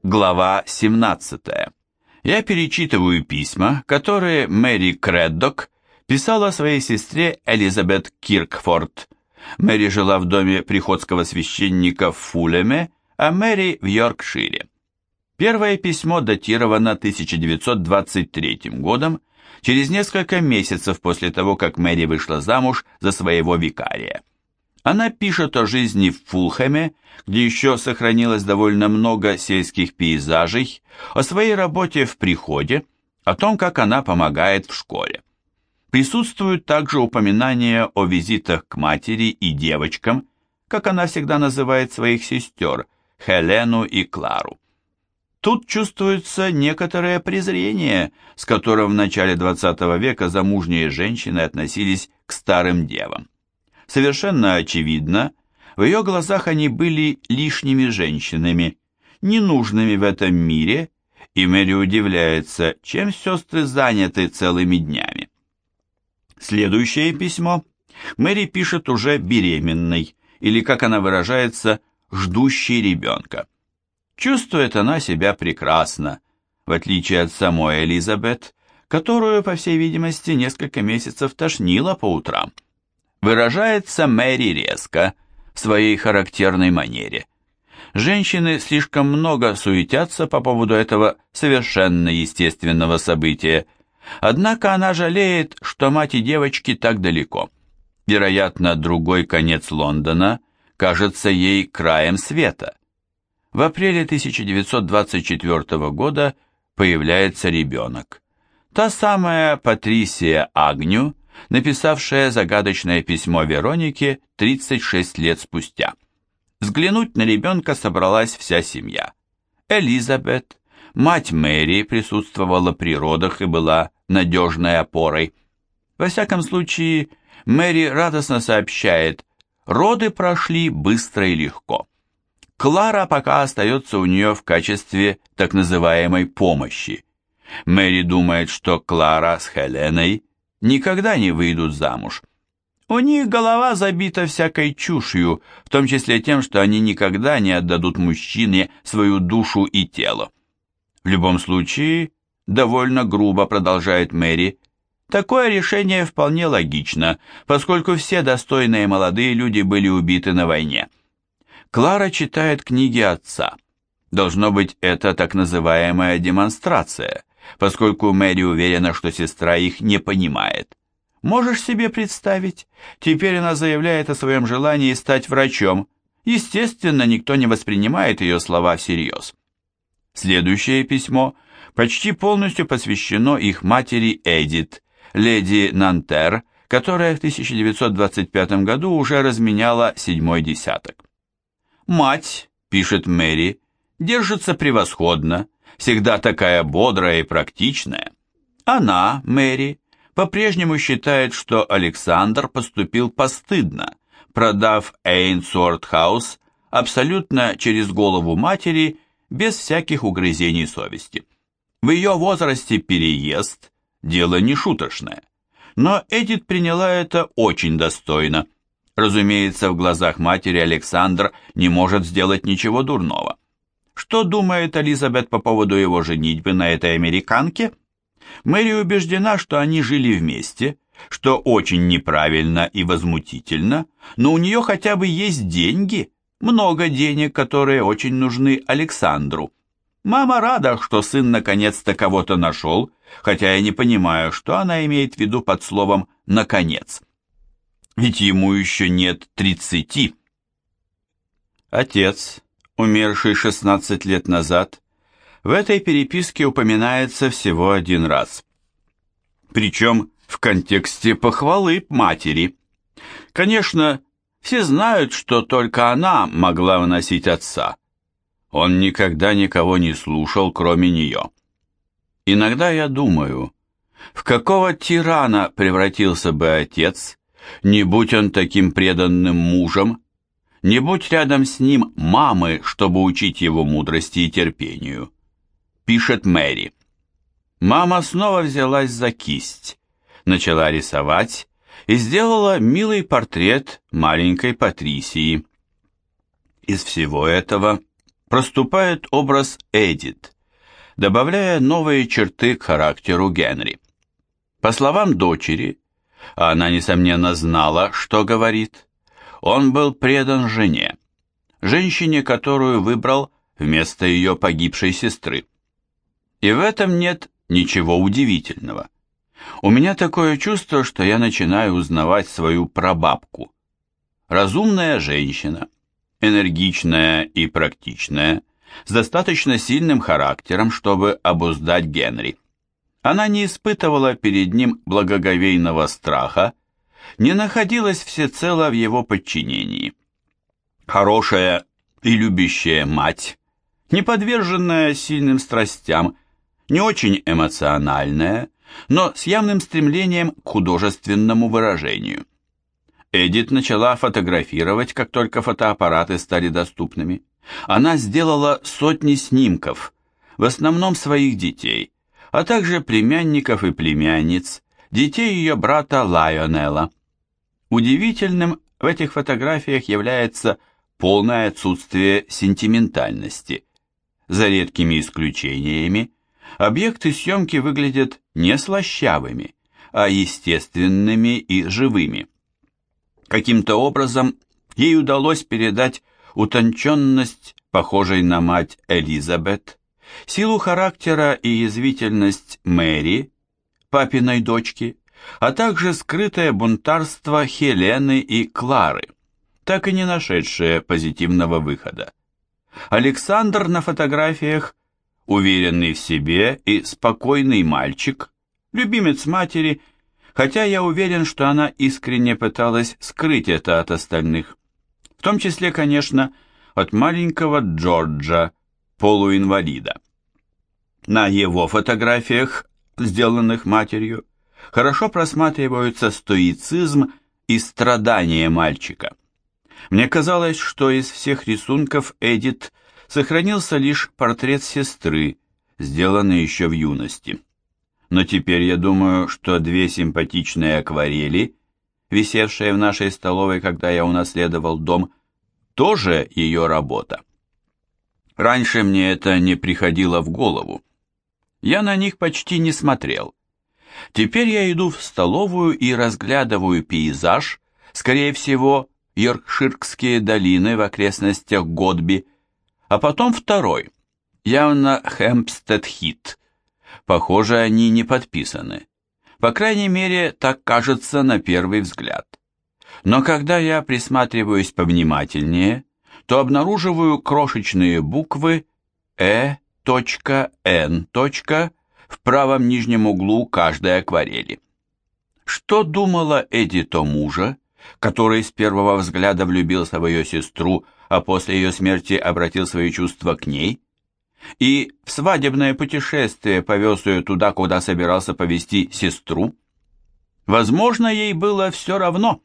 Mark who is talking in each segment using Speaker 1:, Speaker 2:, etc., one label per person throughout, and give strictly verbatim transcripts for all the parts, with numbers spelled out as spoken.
Speaker 1: Глава семнадцатая. Я перечитываю письма, которые Мэри Крэддок писала своей сестре Элизабет Киркфорд. Мэри жила в доме приходского священника в Фулеме, а Мэри в Йоркшире. Первое письмо датировано тысяча девятьсот двадцать третьим годом, через несколько месяцев после того, как Мэри вышла замуж за своего викария. Она пишет о жизни в Фулхэме, где еще сохранилось довольно много сельских пейзажей, о своей работе в приходе, о том, как она помогает в школе. Присутствуют также упоминания о визитах к матери и девочкам, как она всегда называет своих сестер, Хелену и Клару. Тут чувствуется некоторое презрение, с которым в начале двадцатого века замужние женщины относились к старым девам. Совершенно очевидно, в ее глазах они были лишними женщинами, ненужными в этом мире, и Мэри удивляется, чем сестры заняты целыми днями. Следующее письмо Мэри пишет уже беременной, или, как она выражается, ждущей ребенка. Чувствует она себя прекрасно, в отличие от самой Элизабет, которую, по всей видимости, несколько месяцев тошнило по утрам. Выражается Мэри резко, в своей характерной манере. Женщины слишком много суетятся по поводу этого совершенно естественного события, однако она жалеет, что мать и девочки так далеко. Вероятно, другой конец Лондона кажется ей краем света. В апреле тысяча девятьсот двадцать четвёртого года появляется ребенок. Та самая Патрисия Агню, написавшая загадочное письмо Веронике тридцать шесть лет спустя. Взглянуть на ребенка собралась вся семья. Элизабет, мать Мэри, присутствовала при родах и была надежной опорой. Во всяком случае, Мэри радостно сообщает, роды прошли быстро и легко. Клара пока остается у нее в качестве так называемой помощи. Мэри думает, что Клара с Хеленой никогда не выйдут замуж. У них голова забита всякой чушью, в том числе тем, что они никогда не отдадут мужчине свою душу и тело. В любом случае, довольно грубо продолжает Мэри, такое решение вполне логично, поскольку все достойные молодые люди были убиты на войне. Клара читает книги отца. Должно быть, это так называемая демонстрация, поскольку Мэри уверена, что сестра их не понимает. Можешь себе представить? Теперь она заявляет о своем желании стать врачом. Естественно, никто не воспринимает ее слова всерьез. Следующее письмо почти полностью посвящено их матери Эдит, леди Нантер, которая в тысяча девятьсот двадцать пятом году уже разменяла седьмой десяток. «Мать», — пишет Мэри, — «держится превосходно, всегда такая бодрая и практичная. Она, Мэри, по-прежнему считает, что Александр поступил постыдно, продав Эйнсуорт-хаус абсолютно через голову матери, без всяких угрызений совести. В ее возрасте переезд – дело не шуточное. Но Эдит приняла это очень достойно. Разумеется, в глазах матери Александр не может сделать ничего дурного. Что думает Элизабет по поводу его женитьбы на этой американке? Мэри убеждена, что они жили вместе, что очень неправильно и возмутительно, но у нее хотя бы есть деньги, много денег, которые очень нужны Александру. Мама рада, что сын наконец-то кого-то нашел, хотя я не понимаю, что она имеет в виду под словом «наконец». Ведь ему еще нет тридцати. Отец, умерший шестнадцать лет назад, в этой переписке упоминается всего один раз. Причем в контексте похвалы матери. Конечно, все знают, что только она могла выносить отца. Он никогда никого не слушал, кроме нее. Иногда я думаю, в какого тирана превратился бы отец, не будь он таким преданным мужем, не будь рядом с ним мамы, чтобы учить его мудрости и терпению. Пишет Мэри. Мама снова взялась за кисть, начала рисовать и сделала милый портрет маленькой Патрисии. Из всего этого проступает образ Эдит, добавляя новые черты к характеру Генри. По словам дочери, а она, несомненно, знала, что говорит, он был предан жене, женщине, которую выбрал вместо ее погибшей сестры. И в этом нет ничего удивительного. У меня такое чувство, что я начинаю узнавать свою прабабку. Разумная женщина, энергичная и практичная, с достаточно сильным характером, чтобы обуздать Генри. Она не испытывала перед ним благоговейного страха, не находилась всецело в его подчинении. Хорошая и любящая мать, не подверженная сильным страстям, не очень эмоциональная, но с явным стремлением к художественному выражению. Эдит начала фотографировать, как только фотоаппараты стали доступными. Она сделала сотни снимков, в основном своих детей, а также племянников и племянниц, детей ее брата Лайонела. Удивительным в этих фотографиях является полное отсутствие сентиментальности. За редкими исключениями, объекты съемки выглядят не слащавыми, а естественными и живыми. Каким-то образом ей удалось передать утонченность, похожей на мать Элизабет, силу характера и язвительность Мэри, папиной дочки, а также скрытое бунтарство Хелены и Клары, так и не нашедшие позитивного выхода. Александр на фотографиях уверенный в себе и спокойный мальчик, любимец матери, хотя я уверен, что она искренне пыталась скрыть это от остальных, в том числе, конечно, от маленького Джорджа, полуинвалида. На его фотографиях, сделанных матерью, хорошо просматриваются стоицизм и страдания мальчика. Мне казалось, что из всех рисунков Эдит сохранился лишь портрет сестры, сделанный еще в юности. Но теперь я думаю, что две симпатичные акварели, висевшие в нашей столовой, когда я унаследовал дом, тоже ее работа. Раньше мне это не приходило в голову. Я на них почти не смотрел. Теперь я иду в столовую и разглядываю пейзаж, скорее всего, Йоркширские долины в окрестностях Годби, а потом второй, явно Хэмпстед-Хит. Похоже, они не подписаны. По крайней мере, так кажется на первый взгляд. Но когда я присматриваюсь повнимательнее, то обнаруживаю крошечные буквы Э Н в правом нижнем углу каждой акварели. Что думала Эдит о муже, который с первого взгляда влюбился в ее сестру, а после ее смерти обратил свои чувства к ней? И в свадебное путешествие повез ее туда, куда собирался повезти сестру? Возможно, ей было все равно.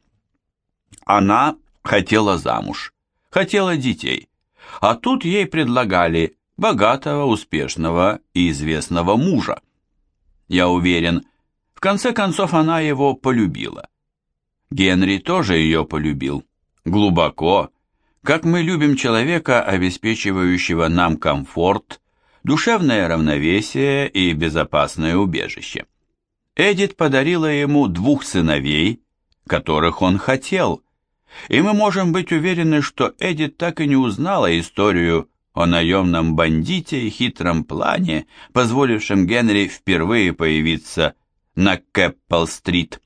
Speaker 1: Она хотела замуж, хотела детей, а тут ей предлагали богатого, успешного и известного мужа. Я уверен, в конце концов она его полюбила. Генри тоже ее полюбил, глубоко, как мы любим человека, обеспечивающего нам комфорт, душевное равновесие и безопасное убежище. Эдит подарила ему двух сыновей, которых он хотел, и мы можем быть уверены, что Эдит так и не узнала историю о наемном бандите и хитром плане, позволившем Генри впервые появиться на Кэппл-стрит.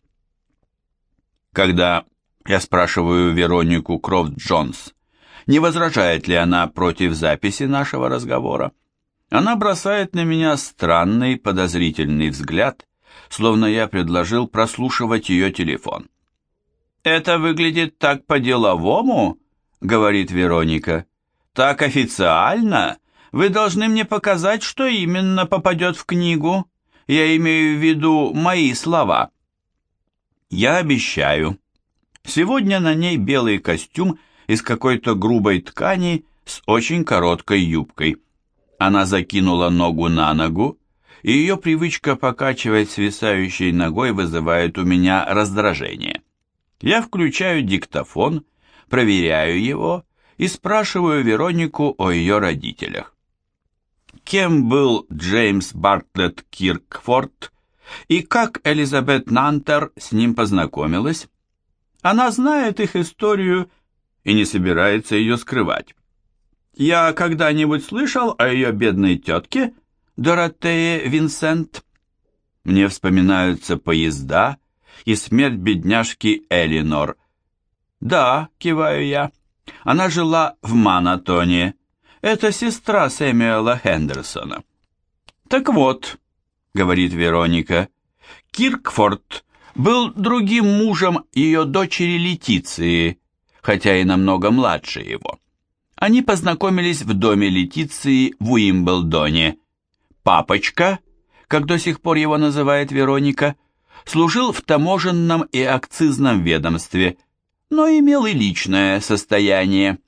Speaker 1: Когда я спрашиваю Веронику Крофт-Джонс, не возражает ли она против записи нашего разговора, она бросает на меня странный подозрительный взгляд, словно я предложил прослушивать ее телефон. «Это выглядит так по-деловому», — говорит Вероника. «Так официально? Вы должны мне показать, что именно попадет в книгу. Я имею в виду мои слова». Я обещаю. Сегодня на ней белый костюм из какой-то грубой ткани с очень короткой юбкой. Она закинула ногу на ногу, и ее привычка покачивать свисающей ногой вызывает у меня раздражение. Я включаю диктофон, проверяю его и спрашиваю Веронику о ее родителях. Кем был Джеймс Бартлетт Киркфорд и как Элизабет Нантер с ним познакомилась? Она знает их историю и не собирается ее скрывать. Я когда-нибудь слышал о ее бедной тетке, Доротее Винсент? Мне вспоминаются поезда и смерть бедняжки Элинор. Да, киваю я, она жила в Манатоне. Это сестра Сэмюэла Хендерсона. Так вот, говорит Вероника, Киркфорд был другим мужем ее дочери Летиции, хотя и намного младше его. Они познакомились в доме Летиции в Уимблдоне. Папочка, как до сих пор его называет Вероника, служил в таможенном и акцизном ведомстве, но имел и личное состояние.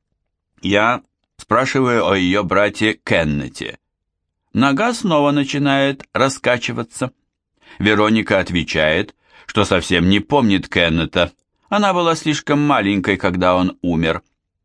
Speaker 1: Я спрашиваю о ее брате Кеннете. Нога снова начинает раскачиваться. Вероника отвечает, что совсем не помнит Кеннета. Она была слишком маленькой, когда он умер.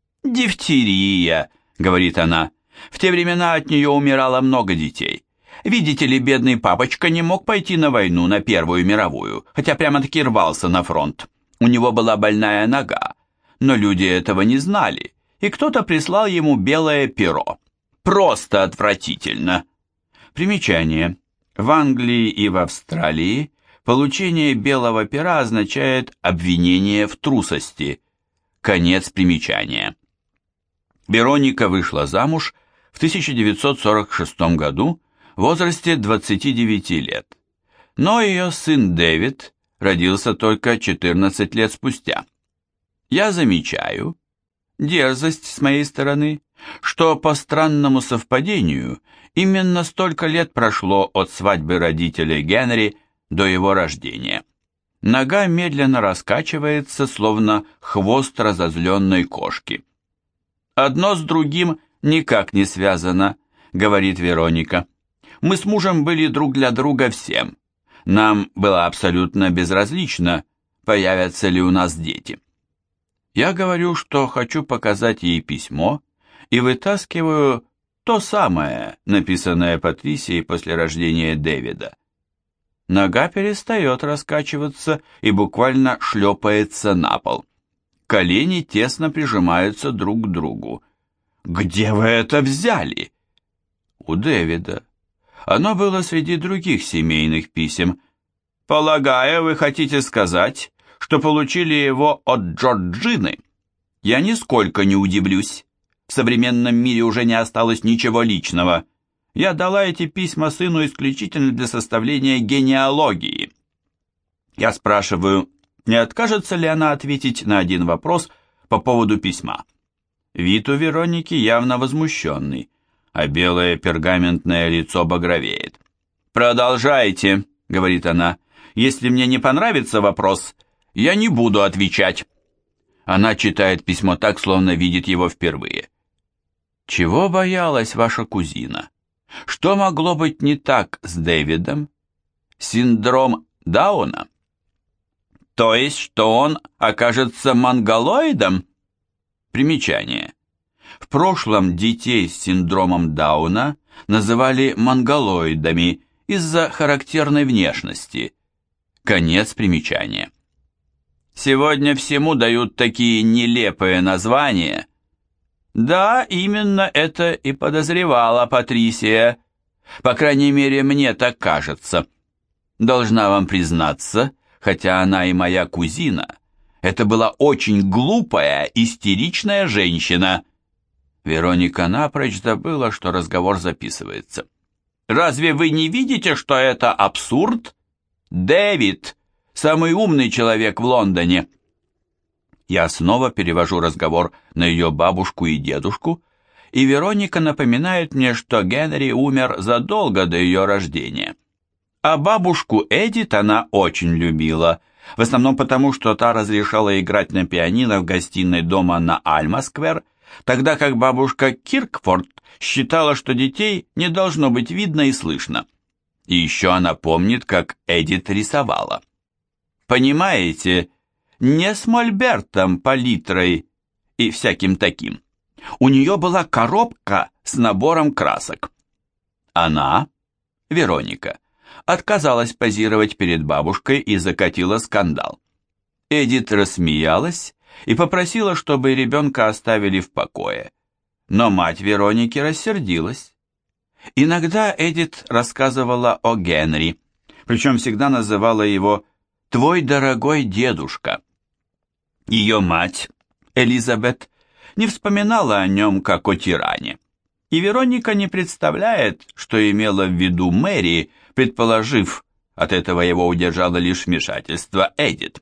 Speaker 1: «Дифтерия», — говорит она. «В те времена от нее умирало много детей. Видите ли, бедный папочка не мог пойти на войну, на Первую мировую, хотя прямо-таки рвался на фронт. У него была больная нога, но люди этого не знали, и кто-то прислал ему белое перо. Просто отвратительно». Примечание. В Англии и в Австралии получение белого пера означает обвинение в трусости. Конец примечания. Вероника вышла замуж в тысяча девятьсот сорок шестом году в возрасте двадцати девяти лет, но ее сын Дэвид родился только четырнадцать лет спустя. Я замечаю, дерзость с моей стороны, что по странному совпадению именно столько лет прошло от свадьбы родителей Генри до его рождения. Нога медленно раскачивается, словно хвост разозленной кошки. «Одно с другим никак не связано», — говорит Вероника. «Мы с мужем были друг для друга всем. Нам было абсолютно безразлично, появятся ли у нас дети». Я говорю, что хочу показать ей письмо, и вытаскиваю то самое, написанное Патрисией после рождения Дэвида. Нога перестает раскачиваться и буквально шлепается на пол. Колени тесно прижимаются друг к другу. «Где вы это взяли?» «У Дэвида. Оно было среди других семейных писем. Полагаю, вы хотите сказать, что получили его от Джорджины? Я нисколько не удивлюсь. В современном мире уже не осталось ничего личного. Я дала эти письма сыну исключительно для составления генеалогии». Я спрашиваю, не откажется ли она ответить на один вопрос по поводу письма. Вид у Вероники явно возмущенный, а белое пергаментное лицо багровеет. «Продолжайте», — говорит она. «Если мне не понравится вопрос, я не буду отвечать». Она читает письмо так, словно видит его впервые. «Чего боялась ваша кузина? Что могло быть не так с Дэвидом? Синдром Дауна? То есть, что он окажется монголоидом?» Примечание. В прошлом детей с синдромом Дауна называли монголоидами из-за характерной внешности. Конец примечания. Сегодня всему дают такие нелепые названия. Да, именно это и подозревала Патрисия. По крайней мере, мне так кажется. Должна вам признаться, хотя она и моя кузина, это была очень глупая, истеричная женщина. Вероника напрочь забыла, что разговор записывается. «Разве вы не видите, что это абсурд? Дэвид, самый умный человек в Лондоне». Я снова перевожу разговор на ее бабушку и дедушку, и Вероника напоминает мне, что Генри умер задолго до ее рождения. А бабушку Эдит она очень любила, в основном потому, что та разрешала играть на пианино в гостиной дома на Альма-сквер, тогда как бабушка Киркфорд считала, что детей не должно быть видно и слышно. И еще она помнит, как Эдит рисовала. Понимаете, не с мольбертом, палитрой и всяким таким. У нее была коробка с набором красок. Она, Вероника, отказалась позировать перед бабушкой и закатила скандал. Эдит рассмеялась и попросила, чтобы ребенка оставили в покое. Но мать Вероники рассердилась. Иногда Эдит рассказывала о Генри, причем всегда называла его «твой дорогой дедушка». Ее мать, Элизабет, не вспоминала о нем как о тиране. И Вероника не представляет, что имела в виду Мэри, предположив, от этого его удержало лишь вмешательство Эдит.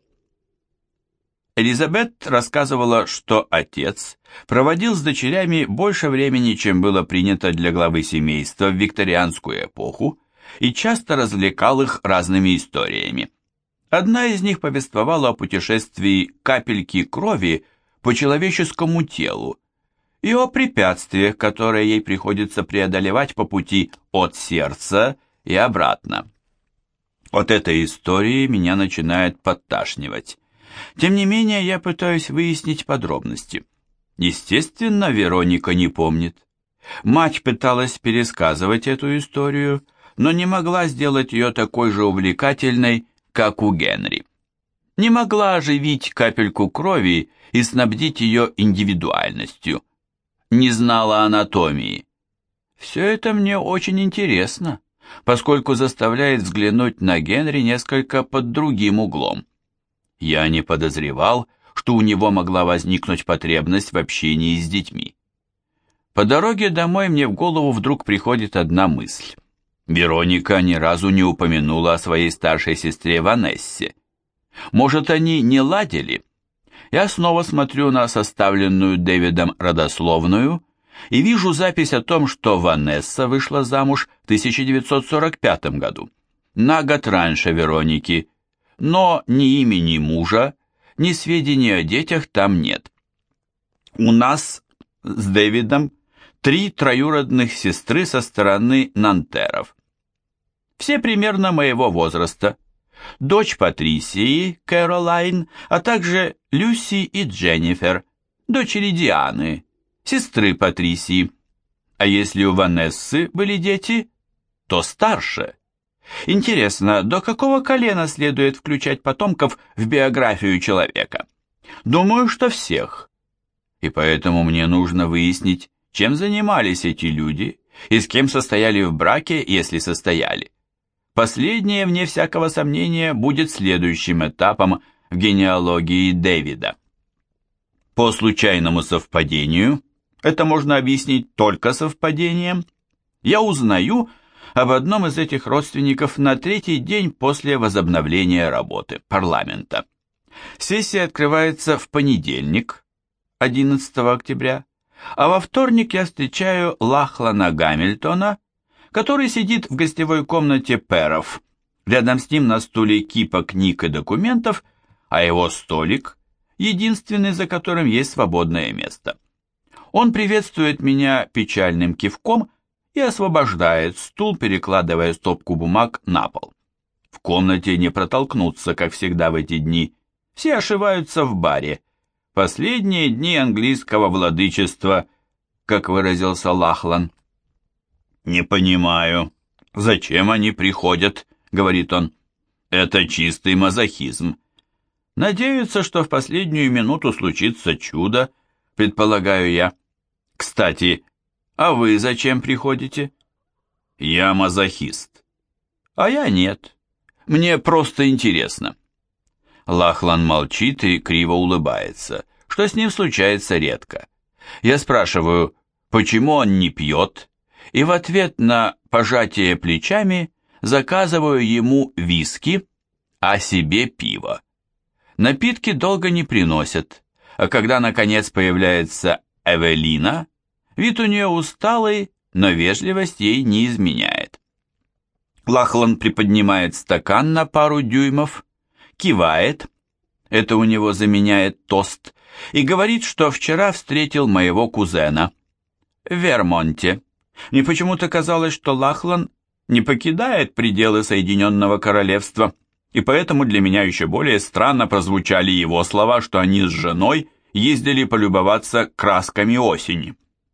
Speaker 1: Элизабет рассказывала, что отец проводил с дочерями больше времени, чем было принято для главы семейства в викторианскую эпоху, и часто развлекал их разными историями. Одна из них повествовала о путешествии капельки крови по человеческому телу и о препятствиях, которые ей приходится преодолевать по пути от сердца и обратно. От этой истории меня начинает подташнивать. Тем не менее, я пытаюсь выяснить подробности. Естественно, Вероника не помнит. Мать пыталась пересказывать эту историю, но не могла сделать ее такой же увлекательной, как у Генри. Не могла оживить капельку крови и снабдить ее индивидуальностью. Не знала анатомии. Все это мне очень интересно, поскольку заставляет взглянуть на Генри несколько под другим углом. Я не подозревал, что у него могла возникнуть потребность в общении с детьми. По дороге домой мне в голову вдруг приходит одна мысль. Вероника ни разу не упомянула о своей старшей сестре Ванессе. Может, они не ладили? Я снова смотрю на составленную Дэвидом родословную и вижу запись о том, что Ванесса вышла замуж в тысяча девятьсот сорок пятом году, на год раньше Вероники, но ни имени мужа, ни сведений о детях там нет. У нас с Дэвидом три троюродных сестры со стороны Нантеров. Все примерно моего возраста. Дочь Патрисии, Кэролайн, а также Люси и Дженнифер, дочери Дианы, сестры Патрисии. А если у Ванессы были дети, то старше. Интересно, до какого колена следует включать потомков в биографию человека? Думаю, что всех. И поэтому мне нужно выяснить, чем занимались эти люди и с кем состояли в браке, если состояли. Последнее, вне всякого сомнения, будет следующим этапом в генеалогии Дэвида. По случайному совпадению, это можно объяснить только совпадением, я узнаю об одном из этих родственников на третий день после возобновления работы парламента. Сессия открывается в понедельник, одиннадцатого октября, а во вторник я встречаю Лахлана Гамильтона, который сидит в гостевой комнате Перов. Рядом с ним на стуле кипа книг и документов, а его столик – единственный, за которым есть свободное место. Он приветствует меня печальным кивком и освобождает стул, перекладывая стопку бумаг на пол. В комнате не протолкнуться, как всегда в эти дни. Все ошиваются в баре. Последние дни английского владычества, как выразился Лахлан. «Не понимаю, зачем они приходят?» — говорит он. «Это чистый мазохизм. Надеются, что в последнюю минуту случится чудо, предполагаю я. Кстати, а вы зачем приходите?» «Я мазохист». «А я нет. Мне просто интересно». Лахлан молчит и криво улыбается, что с ним случается редко. Я спрашиваю, почему он не пьет, и в ответ на пожатие плечами заказываю ему виски, а себе пиво. Напитки долго не приносят, а когда наконец появляется Эвелина, вид у нее усталый, но вежливость ей не изменяет. Лахлан приподнимает стакан на пару дюймов, кивает, это у него заменяет тост, и говорит, что вчера встретил моего кузена в Вермонте. Мне почему-то казалось, что Лахлан не покидает пределы Соединенного Королевства, и поэтому для меня еще более странно прозвучали его слова, что они с женой ездили полюбоваться красками осени.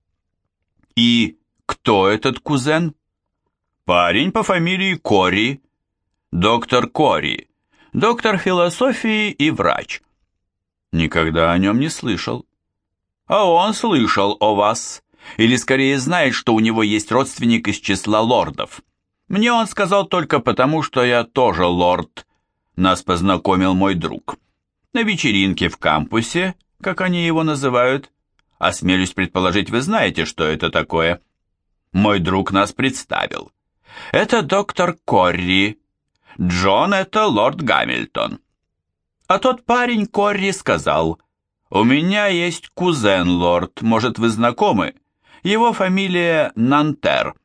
Speaker 1: И кто этот кузен? Парень по фамилии Кори, доктор Кори, доктор философии и врач. Никогда о нем не слышал. А он слышал о вас, или скорее знает, что у него есть родственник из числа лордов. Мне он сказал только потому, что я тоже лорд. Нас познакомил мой друг. На вечеринке в кампусе, как они его называют. Осмелюсь предположить, вы знаете, что это такое. Мой друг нас представил. Это доктор Корри. Джон — это лорд Гамильтон. А тот парень Корри сказал: «У меня есть кузен, лорд, может, вы знакомы? Его фамилия Нантер».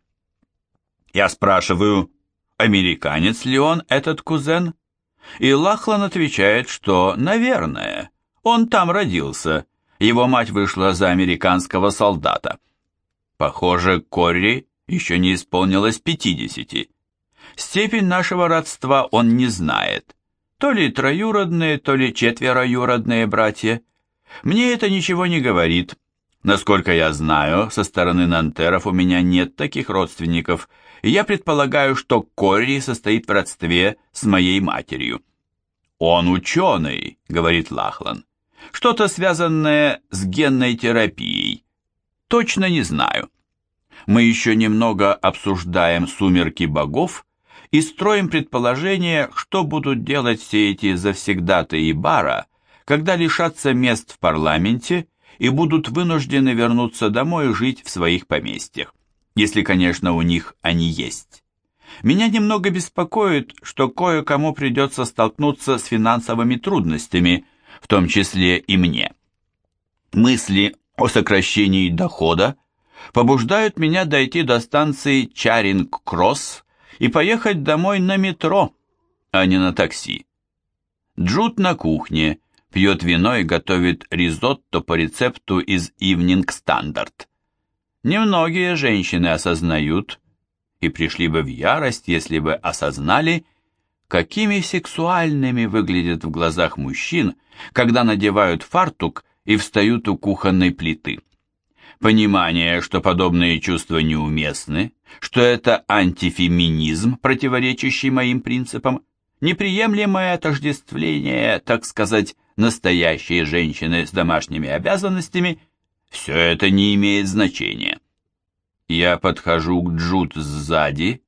Speaker 1: Я спрашиваю, американец ли он, этот кузен? И Лахлан отвечает, что, наверное, он там родился. Его мать вышла за американского солдата. Похоже, Корри еще не исполнилось пятидесяти. Степень нашего родства он не знает. То ли троюродные, то ли четвероюродные братья. Мне это ничего не говорит. Насколько я знаю, со стороны Нантеров у меня нет таких родственников, и я предполагаю, что Корри состоит в родстве с моей матерью. «Он ученый», — говорит Лахлан. «Что-то связанное с генной терапией. Точно не знаю». Мы еще немного обсуждаем «Сумерки богов» и строим предположение, что будут делать все эти завсегдатаи бара, когда лишатся мест в парламенте и будут вынуждены вернуться домой и жить в своих поместьях, если, конечно, у них они есть. Меня немного беспокоит, что кое-кому придется столкнуться с финансовыми трудностями, в том числе и мне. Мысли о сокращении дохода побуждают меня дойти до станции Чаринг-Кросс и поехать домой на метро, а не на такси. Джуд на кухне, пьет вино и готовит ризотто по рецепту из Evening Standard. Немногие женщины осознают, и пришли бы в ярость, если бы осознали, какими сексуальными выглядят в глазах мужчин, когда надевают фартук и встают у кухонной плиты. Понимание, что подобные чувства неуместны, что это антифеминизм, противоречащий моим принципам, неприемлемое отождествление, так сказать, настоящей женщины с домашними обязанностями, все это не имеет значения. Я подхожу к Джуд сзади,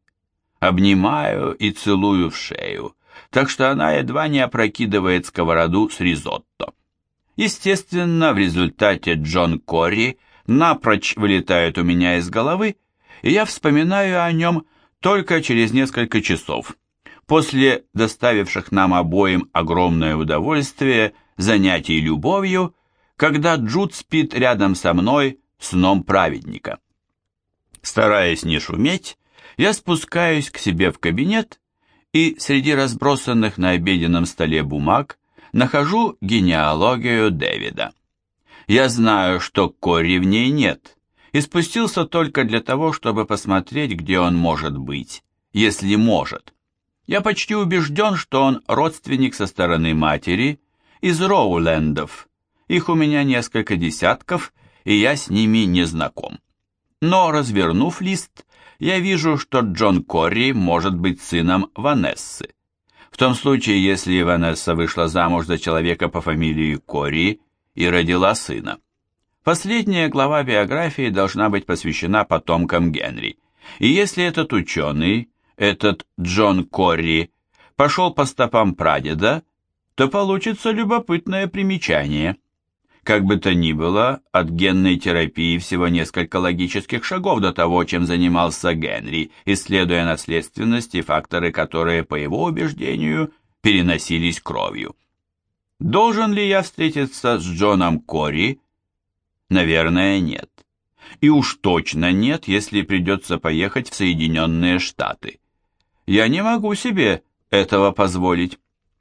Speaker 1: обнимаю и целую в шею, так что она едва не опрокидывает сковороду с ризотто. Естественно, в результате Джон Корри напрочь вылетает у меня из головы, и я вспоминаю о нем только через несколько часов, после доставивших нам обоим огромное удовольствие занятий любовью, когда Джуд спит рядом со мной сном праведника. Стараясь не шуметь, я спускаюсь к себе в кабинет и среди разбросанных на обеденном столе бумаг нахожу генеалогию Дэвида. Я знаю, что Корри в ней нет, и спустился только для того, чтобы посмотреть, где он может быть, если может. Я почти убежден, что он родственник со стороны матери из Роулендов. Их у меня несколько десятков, и я с ними не знаком. Но, развернув лист, я вижу, что Джон Корри может быть сыном Ванессы. В том случае, если Ванесса вышла замуж за человека по фамилии Корри и родила сына. Последняя глава биографии должна быть посвящена потомкам Генри. И если этот ученый, этот Джон Корри, пошел по стопам прадеда, то получится любопытное примечание. Как бы то ни было, от генной терапии всего несколько логических шагов до того, чем занимался Генри, исследуя наследственность и факторы, которые, по его убеждению, переносились кровью. Должен ли я встретиться с Джоном Корри? Наверное, нет. И уж точно нет, если придется поехать в Соединенные Штаты. Я не могу себе этого позволить.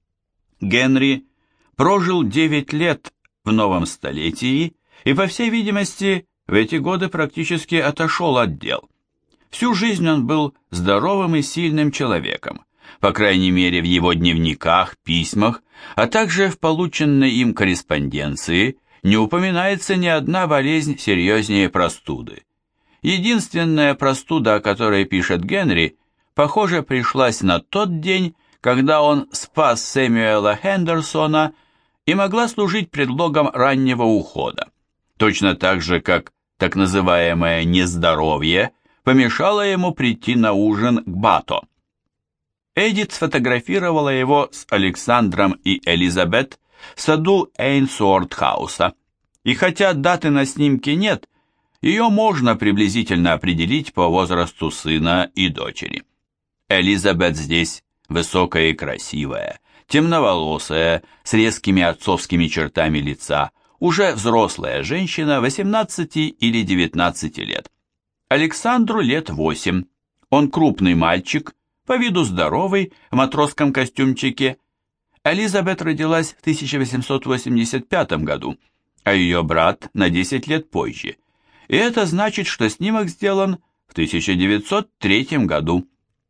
Speaker 1: Генри прожил девять лет в новом столетии и, по всей видимости, в эти годы практически отошел от дел. Всю жизнь он был здоровым и сильным человеком, по крайней мере в его дневниках, письмах, а также в полученной им корреспонденции, не упоминается ни одна болезнь серьезнее простуды. Единственная простуда, о которой пишет Генри, похоже, пришлась на тот день, когда он спас Сэмюэла Хендерсона и могла служить предлогом раннего ухода. Точно так же, как так называемое «нездоровье» помешало ему прийти на ужин к Бато. Эдит сфотографировала его с Александром и Элизабет в саду Эйнсуорт-хауса, и хотя даты на снимке нет, ее можно приблизительно определить по возрасту сына и дочери. Элизабет здесь высокая и красивая, темноволосая, с резкими отцовскими чертами лица, уже взрослая женщина восемнадцати или девятнадцати лет. Александру лет восемь. Он крупный мальчик, по виду здоровый, в матросском костюмчике. Элизабет родилась в тысяча восемьсот восемьдесят пятом году, а ее брат на десять лет позже. И это значит, что снимок сделан в тысяча девятьсот третьем году.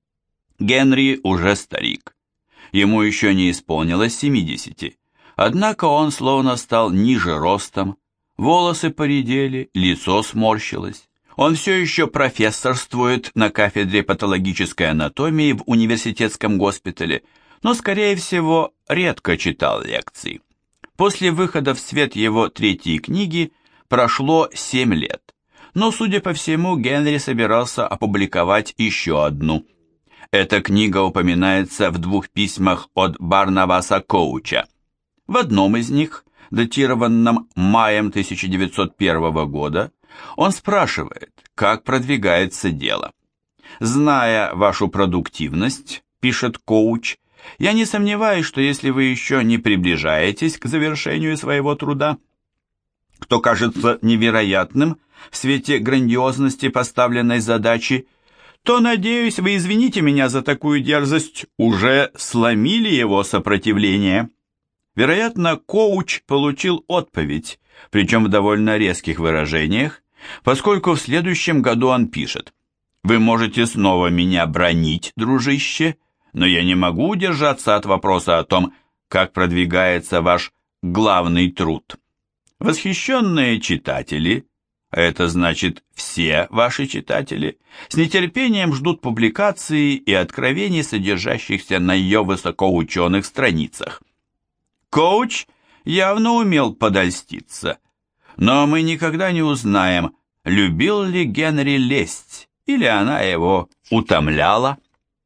Speaker 1: Генри уже старик. Ему еще не исполнилось семидесяти. Однако он словно стал ниже ростом, волосы поредели, лицо сморщилось. Он все еще профессорствует на кафедре патологической анатомии в университетском госпитале, но, скорее всего, редко читал лекции. После выхода в свет его третьей книги прошло семь лет, но, судя по всему, Генри собирался опубликовать еще одну. Эта книга упоминается в двух письмах от Барнабаса Коуча. В одном из них, датированном маем тысяча девятьсот первого года, он спрашивает, как продвигается дело. «Зная вашу продуктивность, — пишет Коуч, — я не сомневаюсь, что если вы еще не приближаетесь к завершению своего труда, что кажется невероятным в свете грандиозности поставленной задачи, то, надеюсь, вы извините меня за такую дерзость, уже сломили его сопротивление». Вероятно, Коуч получил отповедь, причем в довольно резких выражениях, поскольку в следующем году он пишет: «Вы можете снова меня бранить, дружище, но я не могу удержаться от вопроса о том, как продвигается ваш главный труд. Восхищенные читатели, а это значит все ваши читатели, с нетерпением ждут публикации и откровений, содержащихся на ее высокоученых страницах». Коуч явно умел подольститься, но мы никогда не узнаем, любил ли Генри лесть, или она его утомляла.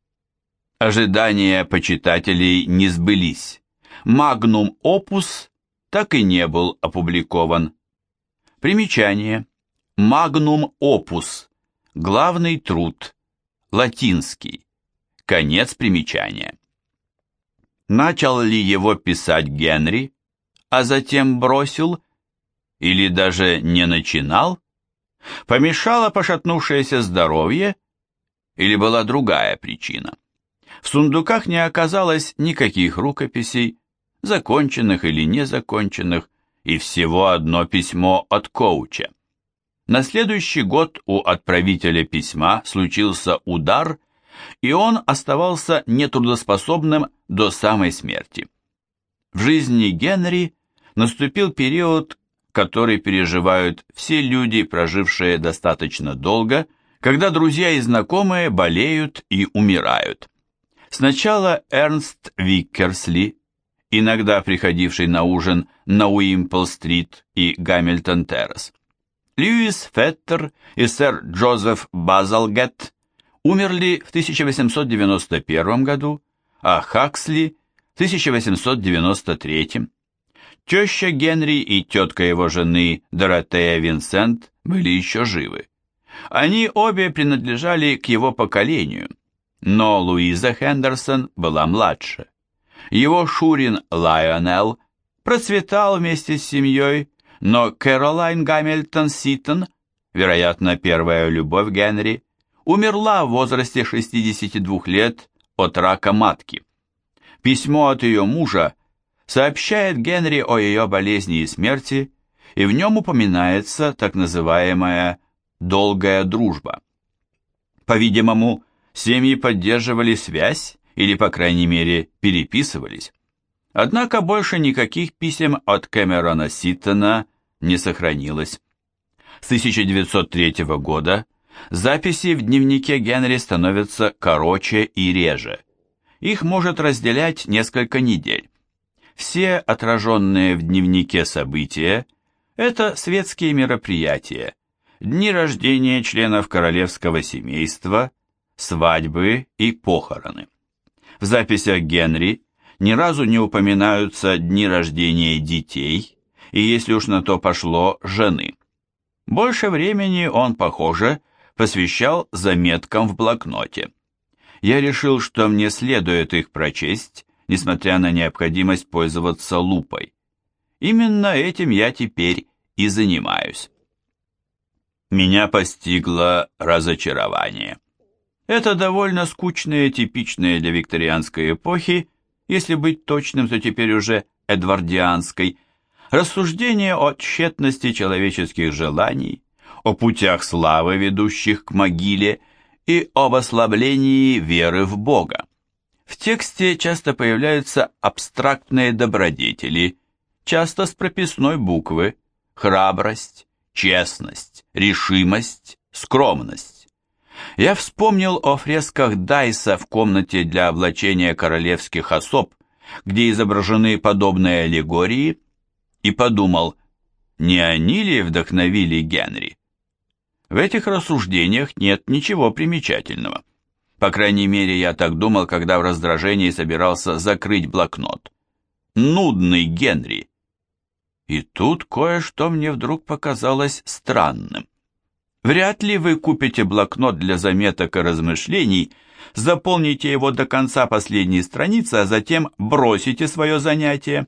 Speaker 1: Ожидания почитателей не сбылись. Магнум опус так и не был опубликован. Примечание. Магнум опус. Главный труд. Латинский. Конец примечания. Начал ли его писать Генри, а затем бросил, или даже не начинал? Помешало пошатнувшееся здоровье, или была другая причина? В сундуках не оказалось никаких рукописей, законченных или незаконченных, и всего одно письмо от Коуча. На следующий год у отправителя письма случился удар, и он оставался нетрудоспособным до самой смерти. В жизни Генри наступил период, который переживают все люди, прожившие достаточно долго, когда друзья и знакомые болеют и умирают. Сначала Эрнст Виккерсли, иногда приходивший на ужин на Уимпл-стрит и Гамильтон-террас, Льюис Феттер и сэр Джозеф Базалгетт умерли в тысяча восемьсот девяносто первом году, а Хаксли в тысяча восемьсот девяносто третьем. Теща Генри и тетка его жены Доротея Винсент были еще живы. Они обе принадлежали к его поколению, но Луиза Хендерсон была младше. Его шурин Лайонелл процветал вместе с семьей, но Кэролайн Гамильтон Ситон, вероятно, первая любовь Генри, умерла в возрасте шестидесяти двух лет от рака матки. Письмо от ее мужа сообщает Генри о ее болезни и смерти, и в нем упоминается так называемая «долгая дружба». По-видимому, семьи поддерживали связь или, по крайней мере, переписывались. Однако больше никаких писем от Кэмерона Ситтона не сохранилось. С тысяча девятьсот третьего года записи в дневнике Генри становятся короче и реже. Их может разделять несколько недель. Все отраженные в дневнике события – это светские мероприятия, дни рождения членов королевского семейства, свадьбы и похороны. В записях Генри ни разу не упоминаются дни рождения детей и, если уж на то пошло, жены. Больше времени он, похоже, посвящал заметкам в блокноте. Я решил, что мне следует их прочесть, несмотря на необходимость пользоваться лупой. Именно этим я теперь и занимаюсь. Меня постигло разочарование. Это довольно скучное, типичное для викторианской эпохи, если быть точным, то теперь уже эдвардианской, рассуждение о тщетности человеческих желаний, о путях славы, ведущих к могиле, и об ослаблении веры в Бога. В тексте часто появляются абстрактные добродетели, часто с прописной буквы: храбрость, честность, решимость, скромность. Я вспомнил о фресках Дайса в комнате для облачения королевских особ, где изображены подобные аллегории, и подумал, не они ли вдохновили Генри? В этих рассуждениях нет ничего примечательного. По крайней мере, я так думал, когда в раздражении собирался закрыть блокнот. Нудный Генри. И тут кое-что мне вдруг показалось странным. Вряд ли вы купите блокнот для заметок и размышлений, заполните его до конца последней страницы, а затем бросите свое занятие.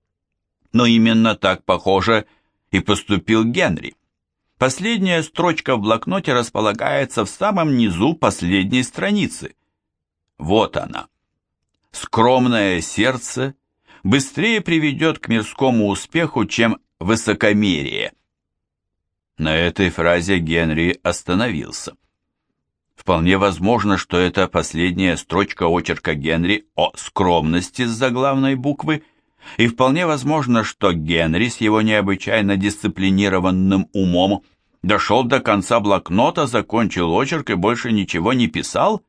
Speaker 1: Но именно так, похоже, и поступил Генри. Последняя строчка в блокноте располагается в самом низу последней страницы. Вот она. Скромное сердце быстрее приведет к мирскому успеху, чем высокомерие. На этой фразе Генри остановился. Вполне возможно, что это последняя строчка очерка Генри о скромности с заглавной буквы, и вполне возможно, что Генри с его необычайно дисциплинированным умом дошел до конца блокнота, закончил очерк и больше ничего не писал.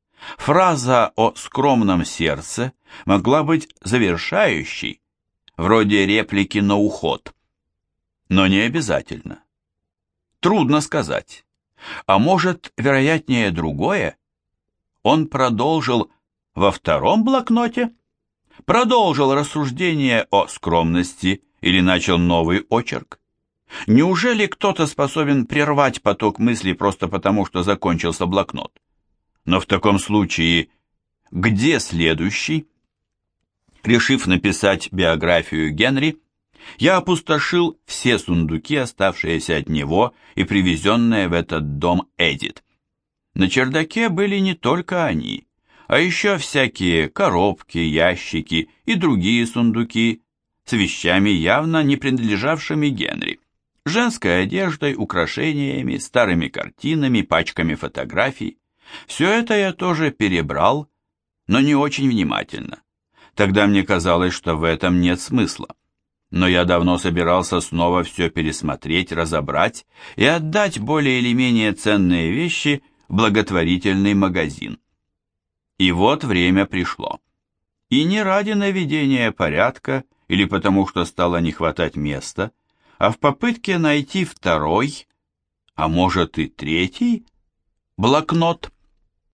Speaker 1: Фраза о скромном сердце могла быть завершающей, вроде реплики на уход. Но не обязательно. Трудно сказать. А может, вероятнее другое? Он продолжил во втором блокноте? Продолжил рассуждение о скромности или начал новый очерк? Неужели кто-то способен прервать поток мыслей просто потому, что закончился блокнот? Но в таком случае, где следующий? Решив написать биографию Генри, я опустошил все сундуки, оставшиеся от него и привезенные в этот дом Эдит. На чердаке были не только они, а еще всякие коробки, ящики и другие сундуки с вещами, явно не принадлежавшими Генри, женской одеждой, украшениями, старыми картинами, пачками фотографий. Все это я тоже перебрал, но не очень внимательно. Тогда мне казалось, что в этом нет смысла. Но я давно собирался снова все пересмотреть, разобрать и отдать более или менее ценные вещи в благотворительный магазин. И вот время пришло. И не ради наведения порядка или потому, что стало не хватать места, а в попытке найти второй, а может и третий, блокнот.